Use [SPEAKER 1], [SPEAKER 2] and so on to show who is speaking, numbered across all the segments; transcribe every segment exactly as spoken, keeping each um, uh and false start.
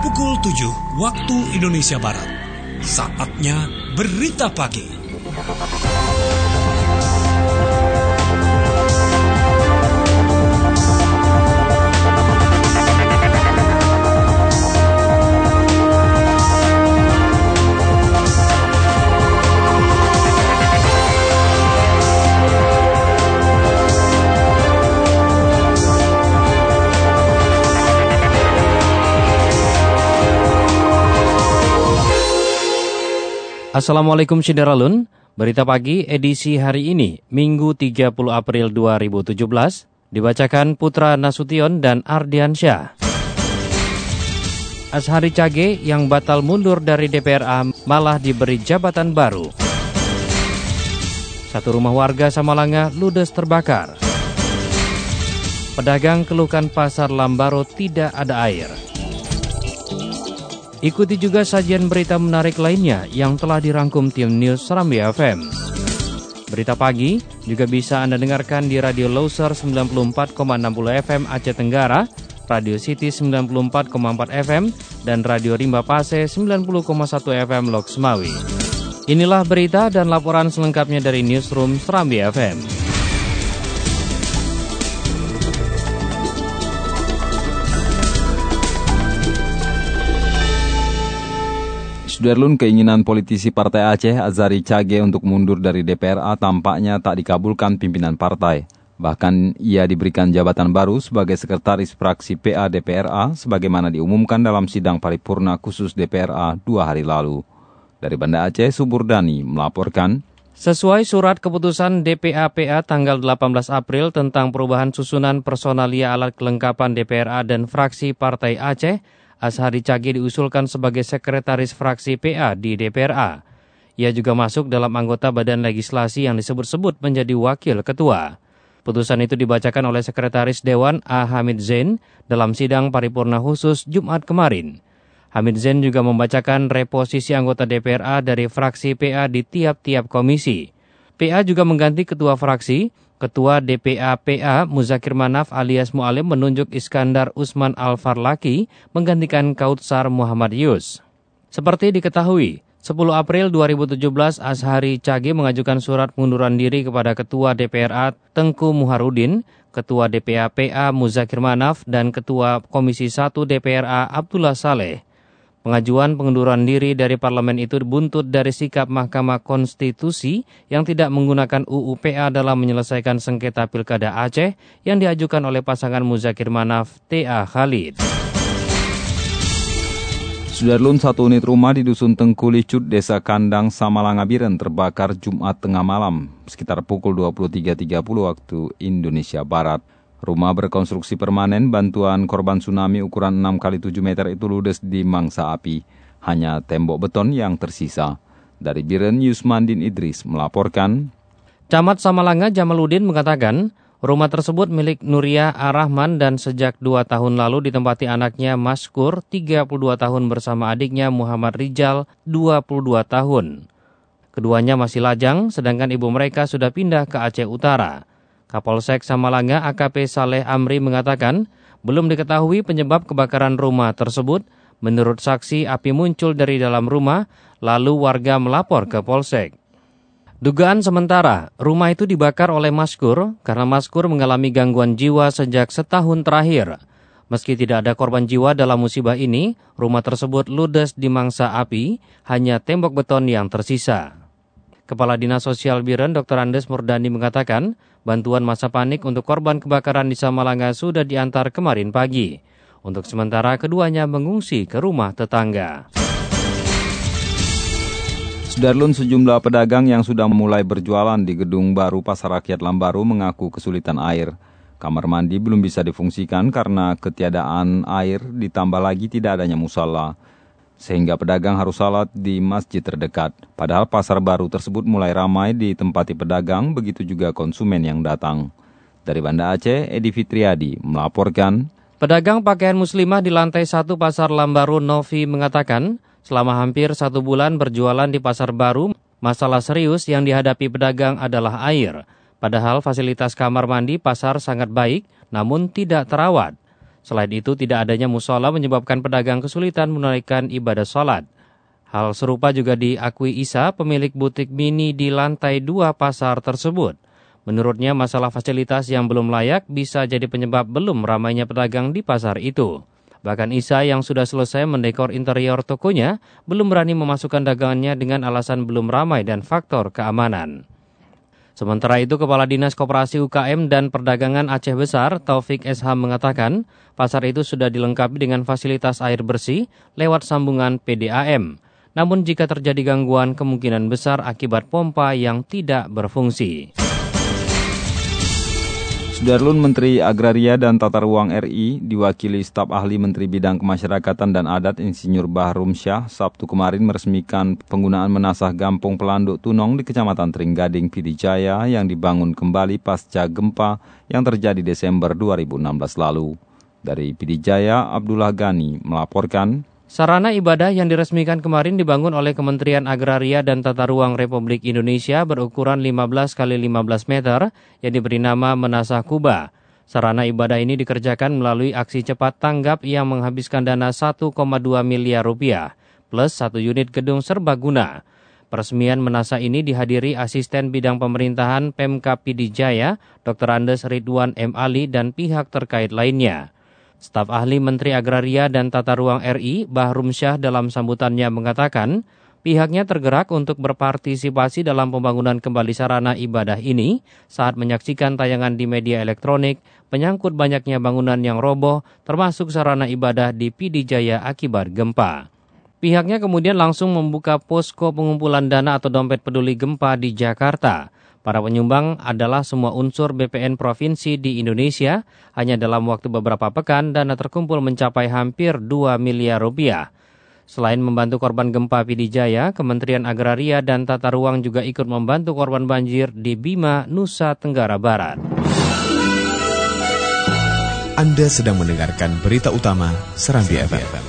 [SPEAKER 1] pukul tujuh waktu Indonesia Barat. Saatnya Berita Pagi.
[SPEAKER 2] Assalamualaikum Syederalun, Berita Pagi edisi hari ini, Minggu tiga puluh April dua ribu tujuh belas, dibacakan Putra Nasution dan Ardiansyah. Azhari Cage yang batal mundur dari D P R A malah diberi jabatan baru. Satu rumah warga Samalanga ludes terbakar. Pedagang keluhkan pasar Lambaro tidak ada air. Ikuti juga sajian berita menarik lainnya yang telah dirangkum tim News Serambi F M. Berita Pagi juga bisa Anda dengarkan di Radio Loser sembilan puluh empat koma enam puluh F M Aceh Tenggara, Radio City sembilan puluh empat koma empat F M, dan Radio Rimba Pase sembilan puluh koma satu F M Lok Semawi. Inilah berita dan laporan selengkapnya dari Newsroom Serambi F M.
[SPEAKER 3] Sudarlun, keinginan politisi Partai Aceh Azhari Cage untuk mundur dari D P R A tampaknya tak dikabulkan pimpinan partai. Bahkan ia diberikan jabatan baru sebagai sekretaris fraksi P A D P R A sebagaimana diumumkan dalam sidang paripurna khusus D P R A dua hari lalu. Dari Banda Aceh, Suburdani melaporkan.
[SPEAKER 2] Sesuai surat keputusan D P A P A tanggal delapan belas April tentang perubahan susunan personalia alat kelengkapan D P R A dan fraksi Partai Aceh, Azhari Cage diusulkan sebagai sekretaris fraksi P A di D P R A. Ia juga masuk dalam anggota badan legislasi yang disebut-sebut menjadi wakil ketua. Putusan itu dibacakan oleh Sekretaris Dewan A. Hamid Zain dalam sidang paripurna khusus Jumat kemarin. Hamid Zain juga membacakan reposisi anggota D P R A dari fraksi P A di tiap-tiap komisi. P A juga mengganti ketua fraksi. Ketua D P A P A Muzakir Manaf alias Mu'alim menunjuk Iskandar Usman Al-Farlaki menggantikan Kautsar Muhammad Yus. Seperti diketahui, sepuluh April dua ribu tujuh belas Azhari Cage mengajukan surat pengunduran diri kepada Ketua D P R A Tengku Muharudin, Ketua D P A P A Muzakir Manaf, dan Ketua Komisi satu D P R A Abdullah Saleh. Pengajuan pengunduran diri dari parlemen itu buntut dari sikap Mahkamah Konstitusi yang tidak menggunakan U U P A dalam menyelesaikan sengketa Pilkada Aceh yang diajukan oleh pasangan Muzakir Manaf T A Khalid.
[SPEAKER 3] Sudarlun, satu unit rumah di Dusun Tengku Licut, Desa Kandang, Samalanga Biren terbakar Jumat tengah malam sekitar pukul dua puluh tiga tiga puluh waktu Indonesia Barat. Rumah berkonstruksi permanen bantuan korban tsunami ukuran enam kali tujuh meter itu ludes di mangsa api. Hanya tembok beton yang tersisa. Dari Biren, Yusmandin Idris melaporkan.
[SPEAKER 2] Camat Samalanga Jamaluddin mengatakan, rumah tersebut milik Nuria Ar-Rahman dan sejak dua tahun lalu ditempati anaknya Maskur, tiga puluh dua tahun bersama adiknya Muhammad Rijal, dua puluh dua tahun. Keduanya masih lajang, sedangkan ibu mereka sudah pindah ke Aceh Utara. Kapolsek Samalanga A K P Saleh Amri mengatakan, belum diketahui penyebab kebakaran rumah tersebut. Menurut saksi, api muncul dari dalam rumah, lalu warga melapor ke Polsek. Dugaan sementara, rumah itu dibakar oleh Maskur karena Maskur mengalami gangguan jiwa sejak setahun terakhir. Meski tidak ada korban jiwa dalam musibah ini, rumah tersebut ludes di mangsa api, hanya tembok beton yang tersisa. Kepala Dinas Sosial Biren Doktor Andes Murdani mengatakan, bantuan masa panik untuk korban kebakaran di Samalanga sudah diantar kemarin pagi. Untuk sementara keduanya mengungsi ke rumah tetangga.
[SPEAKER 3] Sudarlun, sejumlah pedagang yang sudah mulai berjualan di gedung baru Pasar Rakyat Lambaro mengaku kesulitan air. Kamar mandi belum bisa difungsikan karena ketiadaan air, ditambah lagi tidak adanya musala. Sehingga pedagang harus salat di masjid terdekat. Padahal pasar baru tersebut mulai ramai ditempati pedagang, begitu juga konsumen yang datang. Dari Banda Aceh, Edi Fitriadi melaporkan.
[SPEAKER 2] Pedagang pakaian muslimah di lantai satu Pasar Lambaro Novi mengatakan, selama hampir satu bulan berjualan di pasar baru, masalah serius yang dihadapi pedagang adalah air. Padahal fasilitas kamar mandi pasar sangat baik, namun tidak terawat. Selain itu, tidak adanya musola menyebabkan pedagang kesulitan menunaikan ibadah sholat. Hal serupa juga diakui Isa, pemilik butik mini di lantai dua pasar tersebut. Menurutnya, masalah fasilitas yang belum layak bisa jadi penyebab belum ramainya pedagang di pasar itu. Bahkan Isa yang sudah selesai mendekor interior tokonya, belum berani memasukkan dagangannya dengan alasan belum ramai dan faktor keamanan. Sementara itu, Kepala Dinas Koperasi U K M dan Perdagangan Aceh Besar, Taufik S H mengatakan, pasar itu sudah dilengkapi dengan fasilitas air bersih lewat sambungan P D A M. Namun jika terjadi gangguan, kemungkinan besar akibat pompa yang tidak berfungsi.
[SPEAKER 3] Sudarlun Menteri Agraria dan Tata Ruang R I diwakili staf ahli Menteri Bidang Kemasyarakatan dan Adat Insinyur Bahrum Syah Sabtu kemarin meresmikan penggunaan menasah Gampong Pelanduk Tunong di Kecamatan Tringgading, Pidijaya yang dibangun kembali pasca gempa yang terjadi Desember dua ribu enam belas lalu. Dari Pidijaya, Abdullah Ghani melaporkan.
[SPEAKER 2] Sarana ibadah yang diresmikan kemarin dibangun oleh Kementerian Agraria dan Tata Ruang Republik Indonesia berukuran lima belas kali lima belas meter yang diberi nama Menasah Kuba. Sarana ibadah ini dikerjakan melalui aksi cepat tanggap yang menghabiskan dana satu koma dua miliar rupiah plus satu unit gedung serbaguna. Peresmian Menasah ini dihadiri Asisten Bidang Pemerintahan Pemkab Pidijaya, Doktor Andes Ridwan M. Ali dan pihak terkait lainnya. Staf ahli Menteri Agraria dan Tata Ruang R I, Bahrum Syah dalam sambutannya mengatakan, pihaknya tergerak untuk berpartisipasi dalam pembangunan kembali sarana ibadah ini saat menyaksikan tayangan di media elektronik menyangkut banyaknya bangunan yang roboh, termasuk sarana ibadah di Pidijaya akibat gempa. Pihaknya kemudian langsung membuka posko pengumpulan dana atau dompet peduli gempa di Jakarta. Para penyumbang adalah semua unsur B P N provinsi di Indonesia. Hanya dalam waktu beberapa pekan, dana terkumpul mencapai hampir dua miliar rupiah. Selain membantu korban gempa Pidijaya, Kementerian Agraria dan Tata Ruang juga ikut membantu korban banjir di Bima, Nusa Tenggara Barat.
[SPEAKER 4] Anda sedang mendengarkan berita utama Serambi F M.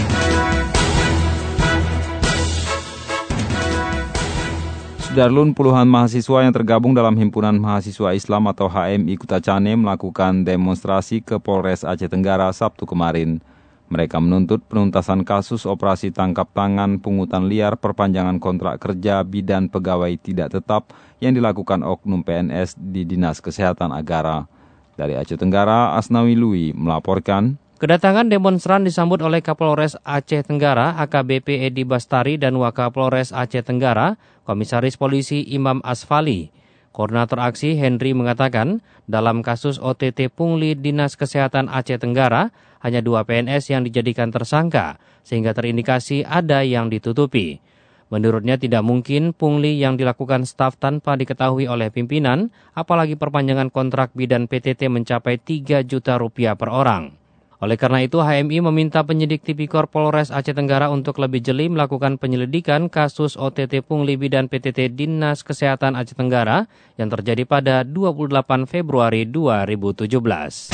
[SPEAKER 3] Sudarlun, puluhan mahasiswa yang tergabung dalam Himpunan Mahasiswa Islam atau H M I Kutacane melakukan demonstrasi ke Polres Aceh Tenggara Sabtu kemarin. Mereka menuntut penuntasan kasus operasi tangkap tangan, pungutan liar, perpanjangan kontrak kerja, bidan pegawai tidak tetap yang dilakukan oknum P N S di Dinas Kesehatan Agara. Dari Aceh Tenggara, Asnawi Lui melaporkan.
[SPEAKER 2] Kedatangan demonstran disambut oleh Kapolres Aceh Tenggara, A K B P Edi Bastari dan Wakapolres Aceh Tenggara, Komisaris Polisi Imam Asfali. Koordinator aksi Henry mengatakan, dalam kasus O T T pungli Dinas Kesehatan Aceh Tenggara, hanya dua P N S yang dijadikan tersangka, sehingga terindikasi ada yang ditutupi. Menurutnya tidak mungkin pungli yang dilakukan staf tanpa diketahui oleh pimpinan, apalagi perpanjangan kontrak bidan P T T mencapai tiga juta rupiah per orang. Oleh karena itu, H M I meminta penyidik Tipikor Polres Aceh Tenggara untuk lebih jeli melakukan penyelidikan kasus O T T pungli bidan P T T Dinas Kesehatan Aceh Tenggara yang terjadi pada dua puluh delapan Februari dua ribu tujuh belas.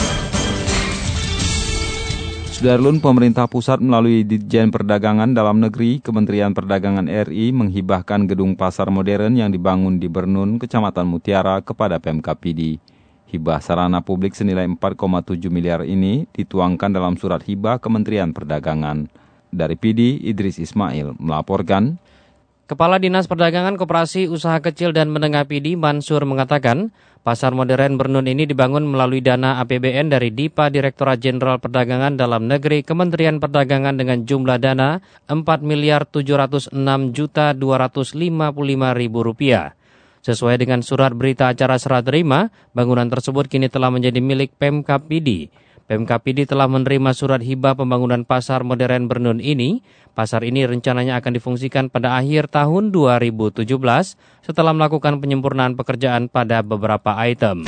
[SPEAKER 3] Sudarlun, pemerintah pusat melalui Ditjen Perdagangan Dalam Negeri, Kementerian Perdagangan R I menghibahkan gedung pasar modern yang dibangun di Bernun, Kecamatan Mutiara kepada Pemkab Pidi. Hibah sarana publik senilai empat koma tujuh miliar ini dituangkan dalam surat hibah Kementerian Perdagangan. Dari Pidi, Idris Ismail melaporkan.
[SPEAKER 2] Kepala Dinas Perdagangan Koperasi Usaha Kecil dan Menengah Pidi, Mansur, mengatakan, pasar modern Bernun ini dibangun melalui dana A P B N dari D I P A Direktorat Jenderal Perdagangan Dalam Negeri Kementerian Perdagangan dengan jumlah dana empat miliar tujuh ratus enam juta dua ratus lima puluh lima ribu rupiah. Sesuai dengan surat berita acara serah terima, bangunan tersebut kini telah menjadi milik Pemkab Pidi. Pemkab Pidi telah menerima surat hibah pembangunan pasar modern Bernun ini. Pasar ini rencananya akan difungsikan pada akhir tahun dua ribu tujuh belas setelah melakukan penyempurnaan pekerjaan pada beberapa item.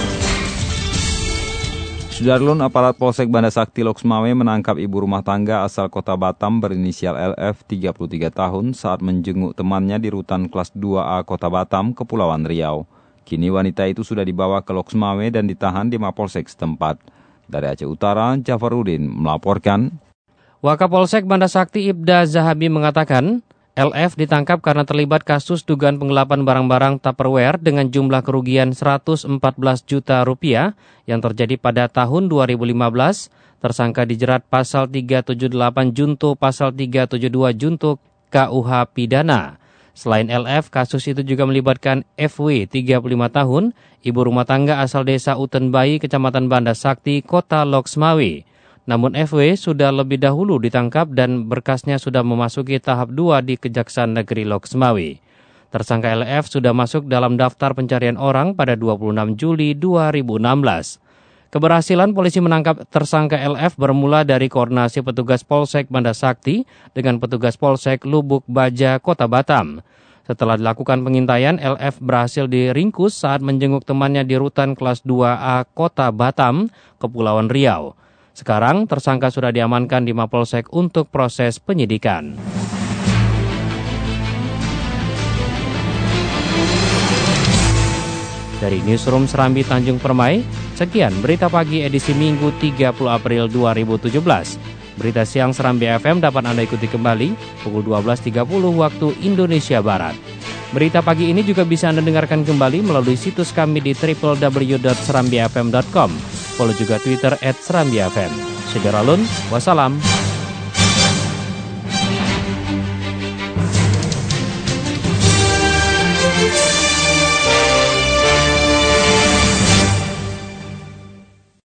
[SPEAKER 3] Sudarlun, aparat Polsek Banda Sakti Loksmawe menangkap ibu rumah tangga asal kota Batam berinisial L F tiga puluh tiga tahun saat menjenguk temannya di rutan kelas dua A Kota Batam, Kepulauan Riau. Kini wanita itu sudah dibawa ke Loksmawe dan ditahan di Mapolsek setempat. Dari Aceh Utara, Jafarudin melaporkan.
[SPEAKER 2] Wakapolsek Banda Sakti Ibda Zahabi mengatakan, L F ditangkap karena terlibat kasus dugaan penggelapan barang-barang Tupperware dengan jumlah kerugian seratus empat belas juta rupiah yang terjadi pada tahun dua ribu lima belas. Tersangka dijerat pasal tiga tujuh delapan junto pasal tiga tujuh dua junto K U H Pidana. Selain L F, kasus itu juga melibatkan F W, tiga puluh lima tahun, ibu rumah tangga asal desa Utenbayi, Kecamatan Banda Sakti, Kota Loksmawe. Namun F W sudah lebih dahulu ditangkap dan berkasnya sudah memasuki tahap dua di Kejaksaan Negeri Loksmawe. Tersangka L F sudah masuk dalam daftar pencarian orang pada dua puluh enam Juli dua ribu enam belas. Keberhasilan polisi menangkap tersangka L F bermula dari koordinasi petugas Polsek Banda Sakti dengan petugas Polsek Lubuk Baja, Kota Batam. Setelah dilakukan pengintaian, L F berhasil diringkus saat menjenguk temannya di Rutan Kelas dua A Kota Batam, Kepulauan Riau. Sekarang tersangka sudah diamankan di Mapolsek untuk proses penyidikan. Dari Newsroom Serambi Tanjung Permai, sekian berita pagi edisi Minggu tiga puluh April dua ribu tujuh belas. Berita siang Serambi F M dapat Anda ikuti kembali pukul dua belas tiga puluh waktu Indonesia Barat. Berita pagi ini juga bisa Anda dengarkan kembali melalui situs kami di w w w dot serambi f m dot com. Follow juga Twitter at serambi f m. Syederalun, wassalam.